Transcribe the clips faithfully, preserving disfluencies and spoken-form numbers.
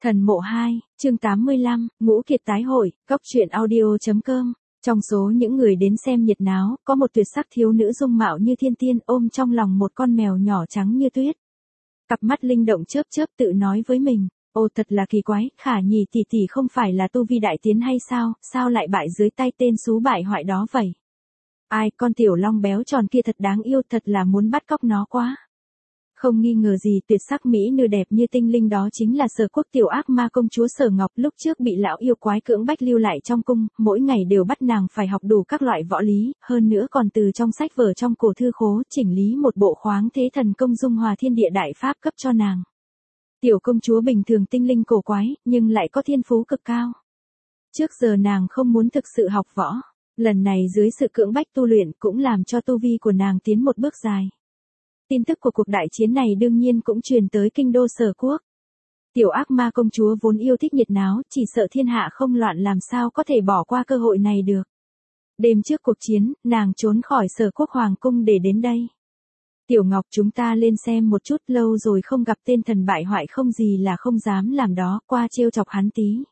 Thần mộ hai, chương tám mươi lăm, Ngũ Kiệt tái hội, Cóc truyện audio.com. Trong số những người đến xem nhiệt náo, có một tuyệt sắc thiếu nữ dung mạo như thiên tiên ôm trong lòng một con mèo nhỏ trắng như tuyết. Cặp mắt linh động chớp chớp tự nói với mình, ô thật là kỳ quái, Khả Nhì tỷ tỷ không phải là tu vi đại tiến hay sao, sao lại bại dưới tay tên xú bại hoại đó vậy? Ai, con tiểu long béo tròn kia thật đáng yêu, thật là muốn bắt cóc nó quá. Không nghi ngờ gì, tuyệt sắc mỹ nữ đẹp như tinh linh đó chính là Sở Quốc tiểu ác ma công chúa Sở Ngọc, lúc trước bị lão yêu quái cưỡng bách lưu lại trong cung, mỗi ngày đều bắt nàng phải học đủ các loại võ lý, hơn nữa còn từ trong sách vở trong cổ thư khố chỉnh lý một bộ khoáng thế thần công dung hòa thiên địa đại pháp cấp cho nàng. Tiểu công chúa bình thường tinh linh cổ quái, nhưng lại có thiên phú cực cao. Trước giờ nàng không muốn thực sự học võ, lần này dưới sự cưỡng bách tu luyện cũng làm cho tu vi của nàng tiến một bước dài. Tin tức của cuộc đại chiến này đương nhiên cũng truyền tới kinh đô Sở Quốc. Tiểu ác ma công chúa vốn yêu thích nhiệt náo, chỉ sợ thiên hạ không loạn làm sao có thể bỏ qua cơ hội này được. Đêm trước cuộc chiến, nàng trốn khỏi Sở Quốc hoàng cung để đến đây. Tiểu Ngọc, chúng ta lên xem một chút, lâu rồi không gặp tên thần bại hoại không gì là không dám làm đó, qua trêu chọc hắn tí.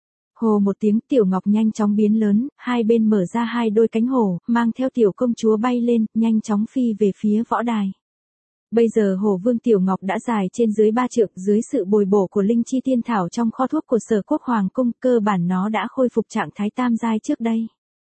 Hồ một tiếng, Tiểu Ngọc nhanh chóng biến lớn, hai bên mở ra hai đôi cánh hổ, mang theo tiểu công chúa bay lên, nhanh chóng phi về phía võ đài. Bây giờ hổ vương Tiểu Ngọc đã dài trên dưới ba trượng, dưới sự bồi bổ của linh chi tiên thảo trong kho thuốc của Sở Quốc hoàng cung, cơ bản nó đã khôi phục trạng thái tam giai trước đây.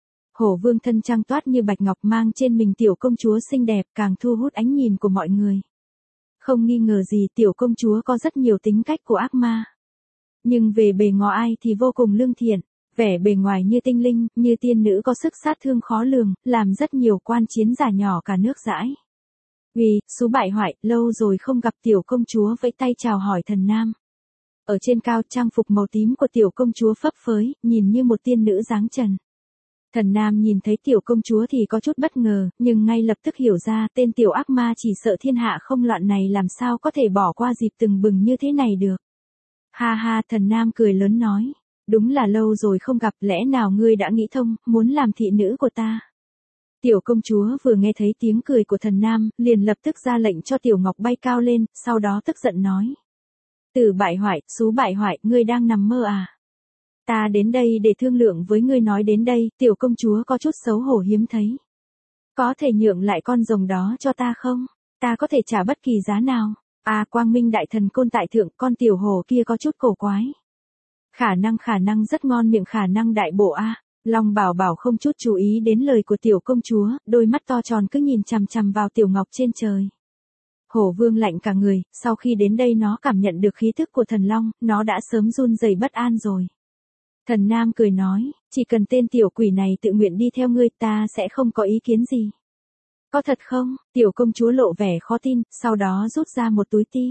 Hổ vương thân trang toát như bạch ngọc, mang trên mình tiểu công chúa xinh đẹp, càng thu hút ánh nhìn của mọi người. Không nghi ngờ gì, tiểu công chúa có rất nhiều tính cách của ác ma. Nhưng về bề ngoài thì vô cùng lương thiện, vẻ bề ngoài như tinh linh, như tiên nữ, có sức sát thương khó lường, làm rất nhiều quan chiến giả nhỏ cả nước dãi. Vì, xú bại hoại, lâu rồi không gặp, tiểu công chúa vẫy tay chào hỏi Thần Nam. Ở trên cao, trang phục màu tím của tiểu công chúa phấp phới, nhìn như một tiên nữ dáng trần. Thần Nam nhìn thấy tiểu công chúa thì có chút bất ngờ, nhưng ngay lập tức hiểu ra, tên tiểu ác ma chỉ sợ thiên hạ không loạn này làm sao có thể bỏ qua dịp từng bừng như thế này được. Ha ha, Thần Nam cười lớn nói, đúng là lâu rồi không gặp, lẽ nào ngươi đã nghĩ thông, muốn làm thị nữ của ta? Tiểu công chúa vừa nghe thấy tiếng cười của Thần Nam, liền lập tức ra lệnh cho Tiểu Ngọc bay cao lên, sau đó tức giận nói. Từ bại hoại, xú bại hoại, ngươi đang nằm mơ à? Ta đến đây để thương lượng với ngươi. Nói đến đây, tiểu công chúa có chút xấu hổ hiếm thấy. Có thể nhượng lại con rồng đó cho ta không? Ta có thể trả bất kỳ giá nào. À, quang minh đại thần côn tại thượng, con tiểu hổ kia có chút cổ quái. Khả năng khả năng rất ngon miệng, khả năng đại bộ a. À. Long Bảo Bảo không chút chú ý đến lời của tiểu công chúa, đôi mắt to tròn cứ nhìn chằm chằm vào Tiểu Ngọc trên trời. Hổ vương lạnh cả người, sau khi đến đây nó cảm nhận được khí thức của thần long, nó đã sớm run rẩy bất an rồi. Thần Nam cười nói, chỉ cần tên tiểu quỷ này tự nguyện đi theo ngươi, ta sẽ không có ý kiến gì. Có thật không? Tiểu công chúa lộ vẻ khó tin, sau đó rút ra một túi ti.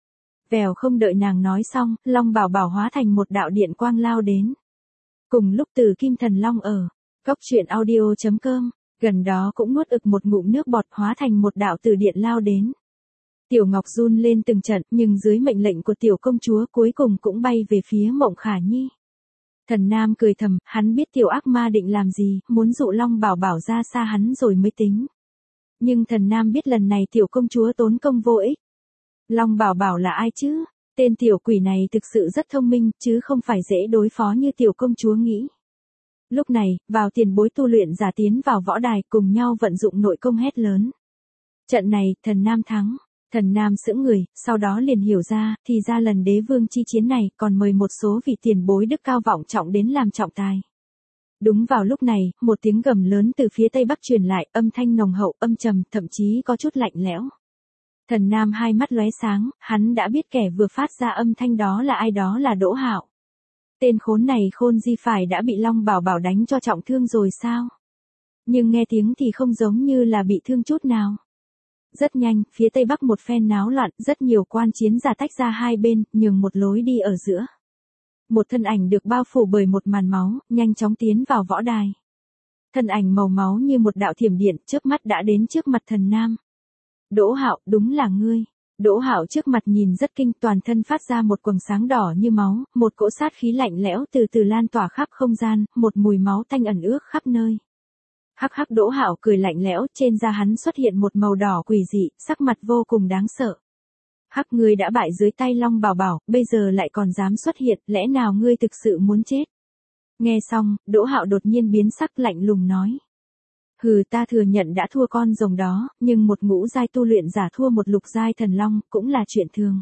Vèo, không đợi nàng nói xong, Long Bảo Bảo hóa thành một đạo điện quang lao đến. Cùng lúc Tử Kim Thần Long ở Cóc truyện audio.com, gần đó cũng nuốt ực một ngụm nước bọt, hóa thành một đạo tử điện lao đến. Tiểu Ngọc run lên từng trận, nhưng dưới mệnh lệnh của tiểu công chúa cuối cùng cũng bay về phía Mộng Khả Nhi. Thần Nam cười thầm, hắn biết tiểu ác ma định làm gì, muốn dụ Long Bảo Bảo ra xa hắn rồi mới tính. Nhưng Thần Nam biết lần này tiểu công chúa tốn công vô ích. Long Bảo Bảo là ai chứ? Tên tiểu quỷ này thực sự rất thông minh, chứ không phải dễ đối phó như tiểu công chúa nghĩ. Lúc này, vào tiền bối tu luyện giả tiến vào võ đài, cùng nhau vận dụng nội công hét lớn. Trận này, Thần Nam thắng. Thần Nam sững người, sau đó liền hiểu ra, thì ra lần đế vương chi chiến này còn mời một số vị tiền bối đức cao vọng trọng đến làm trọng tài. Đúng vào lúc này, một tiếng gầm lớn từ phía tây bắc truyền lại, âm thanh nồng hậu, âm trầm, thậm chí có chút lạnh lẽo. Thần Nam hai mắt lóe sáng, hắn đã biết kẻ vừa phát ra âm thanh đó là ai, đó là Đỗ Hạo. Tên khốn này khôn di phải đã bị Long Bảo Bảo đánh cho trọng thương rồi sao? Nhưng nghe tiếng thì không giống như là bị thương chút nào. Rất nhanh, phía tây bắc một phen náo loạn, rất nhiều quan chiến giả tách ra hai bên, nhường một lối đi ở giữa. Một thân ảnh được bao phủ bởi một màn máu, nhanh chóng tiến vào võ đài. Thân ảnh màu máu như một đạo thiểm điện, chớp mắt đã đến trước mặt Thần Nam. Đỗ Hạo, đúng là ngươi. Đỗ Hạo trước mặt nhìn rất kinh, toàn thân phát ra một quầng sáng đỏ như máu, một cỗ sát khí lạnh lẽo từ từ lan tỏa khắp không gian, một mùi máu tanh ẩn ước khắp nơi. Hắc hắc, Đỗ Hạo cười lạnh lẽo, trên da hắn xuất hiện một màu đỏ quỷ dị, sắc mặt vô cùng đáng sợ. Hắc, ngươi đã bại dưới tay Long Bảo Bảo, bây giờ lại còn dám xuất hiện, lẽ nào ngươi thực sự muốn chết? Nghe xong, Đỗ Hạo đột nhiên biến sắc lạnh lùng nói. Hừ, ta thừa nhận đã thua con rồng đó, nhưng một ngũ giai tu luyện giả thua một lục giai thần long, cũng là chuyện thường.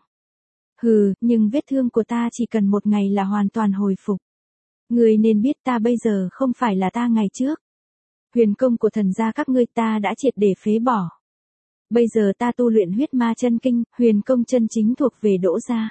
Hừ, nhưng vết thương của ta chỉ cần một ngày là hoàn toàn hồi phục. Ngươi nên biết ta bây giờ không phải là ta ngày trước. Huyền công của thần gia các ngươi ta đã triệt để phế bỏ. Bây giờ ta tu luyện huyết ma chân kinh, huyền công chân chính thuộc về Đỗ gia.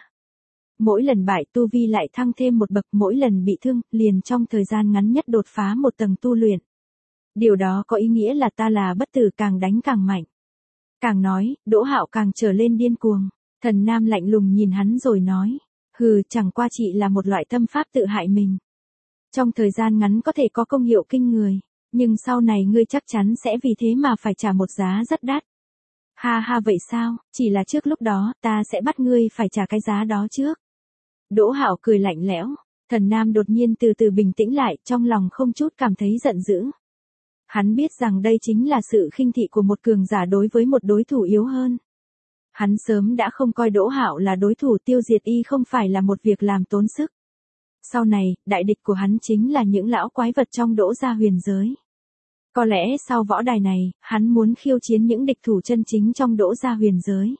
Mỗi lần bại tu vi lại thăng thêm một bậc, mỗi lần bị thương, liền trong thời gian ngắn nhất đột phá một tầng tu luyện. Điều đó có ý nghĩa là ta là bất tử, càng đánh càng mạnh. Càng nói, Đỗ Hạo càng trở lên điên cuồng. Thần Nam lạnh lùng nhìn hắn rồi nói. Hừ, chẳng qua chỉ là một loại tâm pháp tự hại mình. Trong thời gian ngắn có thể có công hiệu kinh người, nhưng sau này ngươi chắc chắn sẽ vì thế mà phải trả một giá rất đắt. Ha ha, vậy sao, chỉ là trước lúc đó, ta sẽ bắt ngươi phải trả cái giá đó trước. Đỗ Hạo cười lạnh lẽo. Thần Nam đột nhiên từ từ bình tĩnh lại, trong lòng không chút cảm thấy giận dữ. Hắn biết rằng đây chính là sự khinh thị của một cường giả đối với một đối thủ yếu hơn. Hắn sớm đã không coi Đỗ Hạo là đối thủ, tiêu diệt y không phải là một việc làm tốn sức. Sau này, đại địch của hắn chính là những lão quái vật trong Đỗ gia huyền giới. Có lẽ sau võ đài này, hắn muốn khiêu chiến những địch thủ chân chính trong Đỗ gia huyền giới.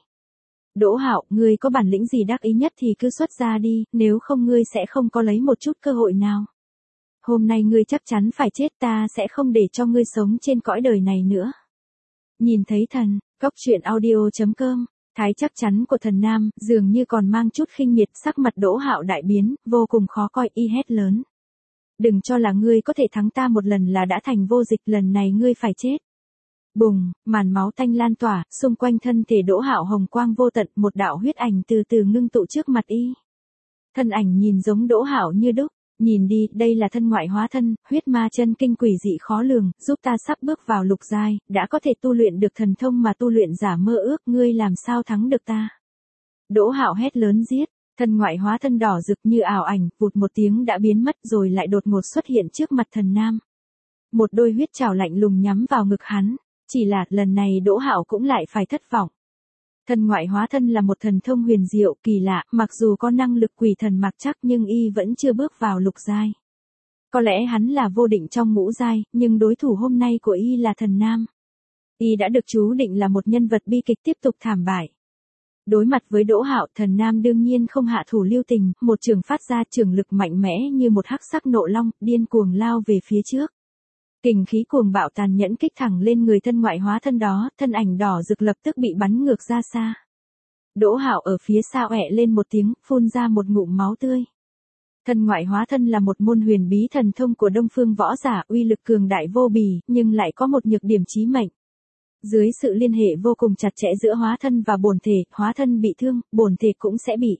Đỗ Hạo, ngươi có bản lĩnh gì đắc ý nhất thì cứ xuất ra đi, nếu không ngươi sẽ không có lấy một chút cơ hội nào. Hôm nay ngươi chắc chắn phải chết, ta sẽ không để cho ngươi sống trên cõi đời này nữa. Nhìn thấy thần, góc truyện audio chấm com, thái chắc chắn của thần Nam, dường như còn mang chút khinh miệt, sắc mặt Đỗ Hạo đại biến, vô cùng khó coi, y hét lớn. Đừng cho là ngươi có thể thắng ta một lần là đã thành vô dịch, lần này ngươi phải chết. Bùng, màn máu tanh lan tỏa, xung quanh thân thể Đỗ Hạo hồng quang vô tận, một đạo huyết ảnh từ từ ngưng tụ trước mặt y. Thân ảnh nhìn giống Đỗ Hạo như đúc, nhìn đi, đây là thân ngoại hóa thân, huyết ma chân kinh quỷ dị khó lường, giúp ta sắp bước vào lục giai, đã có thể tu luyện được thần thông mà tu luyện giả mơ ước, ngươi làm sao thắng được ta? Đỗ Hạo hét lớn giết, thân ngoại hóa thân đỏ rực như ảo ảnh, vụt một tiếng đã biến mất rồi lại đột ngột xuất hiện trước mặt thần Nam. Một đôi huyết trảo lạnh lùng nhắm vào ngực hắn. Chỉ là, lần này Đỗ Hạo cũng lại phải thất vọng. Thần ngoại hóa thân là một thần thông huyền diệu, kỳ lạ, mặc dù có năng lực quỷ thần mặc chắc nhưng y vẫn chưa bước vào lục giai. Có lẽ hắn là vô định trong ngũ giai, nhưng đối thủ hôm nay của y là thần Nam. Y đã được chú định là một nhân vật bi kịch tiếp tục thảm bại. Đối mặt với Đỗ Hạo, thần Nam đương nhiên không hạ thủ lưu tình, một trường phát ra trường lực mạnh mẽ như một hắc sắc nộ long, điên cuồng lao về phía trước. Kình khí cuồng bạo tàn nhẫn kích thẳng lên người thân ngoại hóa thân đó, thân ảnh đỏ rực lập tức bị bắn ngược ra xa. Đỗ Hạo ở phía sau ẹ lên một tiếng, phun ra một ngụm máu tươi. Thân ngoại hóa thân là một môn huyền bí thần thông của Đông Phương võ giả, uy lực cường đại vô bì, nhưng lại có một nhược điểm chí mệnh. Dưới sự liên hệ vô cùng chặt chẽ giữa hóa thân và bổn thể, hóa thân bị thương, bổn thể cũng sẽ bị.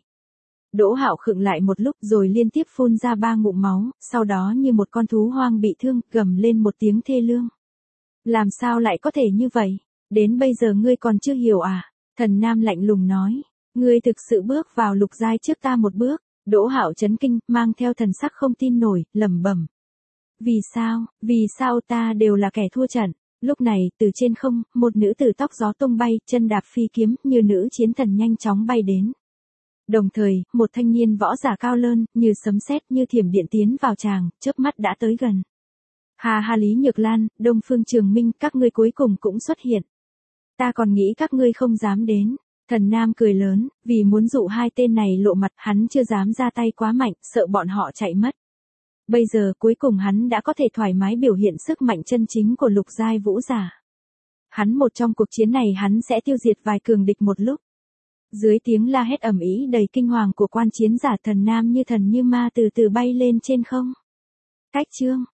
Đỗ Hạo khựng lại một lúc rồi liên tiếp phun ra ba ngụm máu, sau đó như một con thú hoang bị thương, gầm lên một tiếng thê lương. Làm sao lại có thể như vậy? Đến bây giờ ngươi còn chưa hiểu à? Thần Nam lạnh lùng nói. Ngươi thực sự bước vào lục giai trước ta một bước. Đỗ Hạo chấn kinh, mang theo thần sắc không tin nổi, lẩm bẩm. Vì sao, vì sao ta đều là kẻ thua trận? Lúc này, từ trên không, một nữ tử tóc gió tung bay, chân đạp phi kiếm, như nữ chiến thần nhanh chóng bay đến. Đồng thời, một thanh niên võ giả cao lớn, như sấm sét như thiểm điện tiến vào tràng, chớp mắt đã tới gần. Hà hà, Lý Nhược Lan, Đông Phương Trường Minh, các ngươi cuối cùng cũng xuất hiện. Ta còn nghĩ các ngươi không dám đến. Thần Nam cười lớn, vì muốn dụ hai tên này lộ mặt, hắn chưa dám ra tay quá mạnh, sợ bọn họ chạy mất. Bây giờ cuối cùng hắn đã có thể thoải mái biểu hiện sức mạnh chân chính của lục giai vũ giả. Hắn một trong cuộc chiến này hắn sẽ tiêu diệt vài cường địch một lúc. Dưới tiếng la hét ầm ĩ đầy kinh hoàng của quan chiến giả, thần Nam như thần như ma từ từ bay lên trên không. Cách chương